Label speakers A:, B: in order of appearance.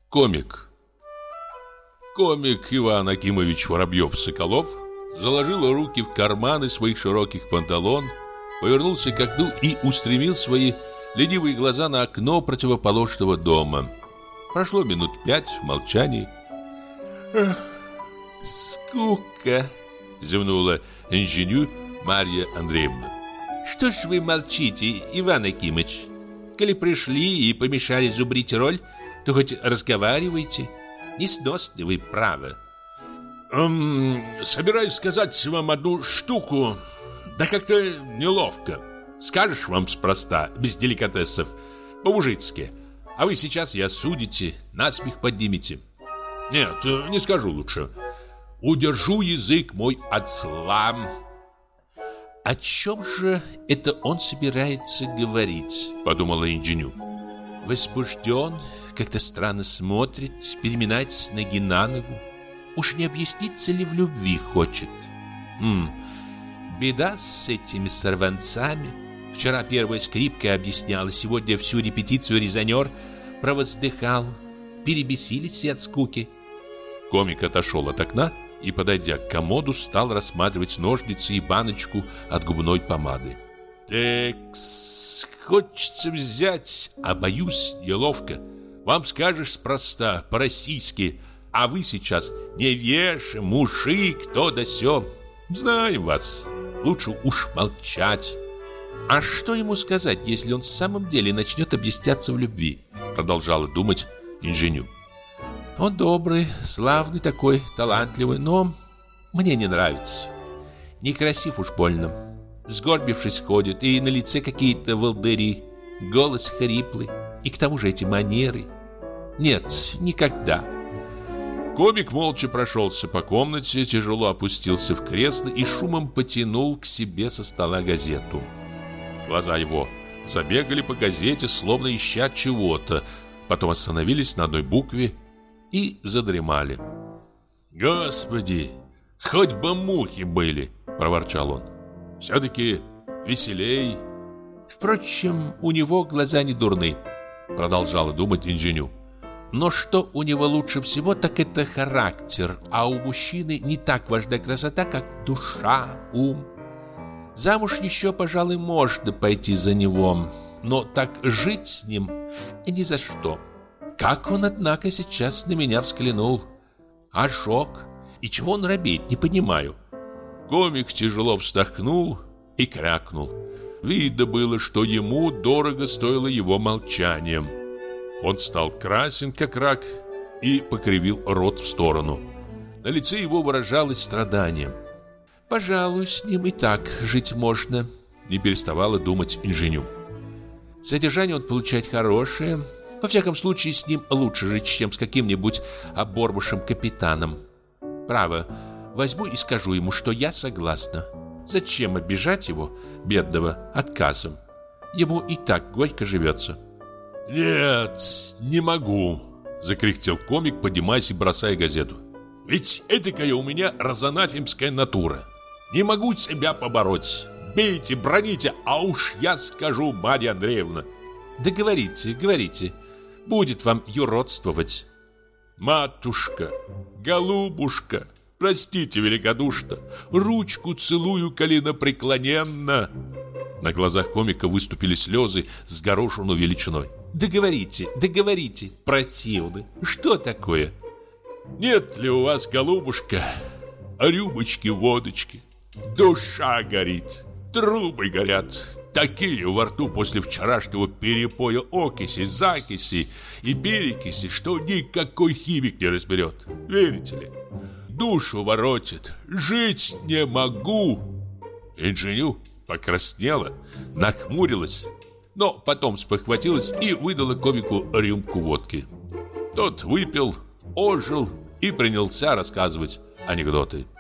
A: Комик. Комик Иван Акимович Воробьев-Соколов заложил руки в карманы своих широких панталон, повернулся к окну и устремил свои ленивые глаза на окно противоположного дома. Прошло минут 5 в молчании. «Скука!» — зевнула инженю Марья Андреевна. «Что ж вы молчите, Иван Акимыч? Коли пришли и помешали зубрить роль, то хоть разговаривайте. Несносны вы, право».
B: Собираюсь сказать вам одну штуку, да как-то неловко. Скажешь вам спроста, без деликатесов, по-мужицки, а вы сейчас и осудите, насмех поднимете. Нет, не скажу лучше. Удержу язык мой от зла.
A: «О чем же это он собирается говорить?» — подумала инженю. Возбужден, как-то странно смотрит, переминается с ноги на ногу. Уж не объясниться ли в любви хочет? Беда с этими сорванцами. Вчера первая скрипка объясняла, сегодня всю репетицию резонер провоздыхал. Перебесились все от скуки. Комик отошел от окна и, подойдя к комоду, стал рассматривать ножницы и баночку от губной помады.
B: «Текс, хочется взять, а боюсь, неловко. Вам скажешь спроста, по-российски, а вы сейчас не веш, мужик, то да сё. Знаем вас, лучше уж молчать».
A: «А что ему сказать, если он в самом деле начнет объясняться в любви?» Продолжала думать инженю. «Он добрый, славный такой, талантливый, но мне не нравится. Некрасив уж больно. Сгорбившись ходит, и на лице какие-то волдыри, голос хриплый, и к тому же эти манеры. Нет, никогда». Комик молча прошелся по комнате, тяжело опустился в кресло и шумом потянул к себе со стола газету. Глаза его забегали по газете, словно ища чего-то, потом остановились на одной букве и задремали.
B: «Господи, хоть бы мухи были!» — проворчал он. «Все-таки веселей».
A: «Впрочем, у него глаза не дурны», — продолжала думать инженю. «Но что у него лучше всего, так это характер, а у мужчины не так важна красота, как душа, ум. Замуж еще, пожалуй, можно пойти за него, но так жить с ним ни за что. Как он, однако, сейчас на меня взглянул. Ожог. И чего он робеет, не понимаю». Комик тяжело вздохнул и крякнул. Видно было, что ему дорого стоило его молчанием. Он стал красен, как рак, и покривил рот в сторону. На лице его выражалось страдание. «Пожалуй, с ним и так жить можно», — не переставала думать инженю. «Содержание он получает хорошее. Во всяком случае, с ним лучше жить, чем с каким-нибудь оборвавшим капитаном. Право, возьму и скажу ему, что я согласна. Зачем обижать его, бедного, отказом? Ему и так горько живется».
B: «Нет, не могу», — закряхтел комик, поднимаясь и бросая газету. «Ведь этакая у меня разанафемская натура. Не могу себя побороть. Бейте, броните, а уж я скажу, Марья Андреевна».
A: «Да говорите, говорите. Будет вам юродствовать».
B: «Матушка, голубушка, простите великодушно, ручку целую коленопреклоненно».
A: На глазах комика выступили слезы с горошину величиной. «Да говорите, противно. Что такое?»
B: «Нет ли у вас, голубушка, рюмочки водочки? Душа горит, трубы горят. Такие во рту после вчерашнего перепоя окиси, закиси и перекиси, что никакой химик не разберет. Верите ли? Душу воротит, жить не могу».
A: Инженю покраснела, нахмурилась, но потом спохватилась и выдала комику рюмку водки. Тот выпил, ожил и принялся рассказывать анекдоты.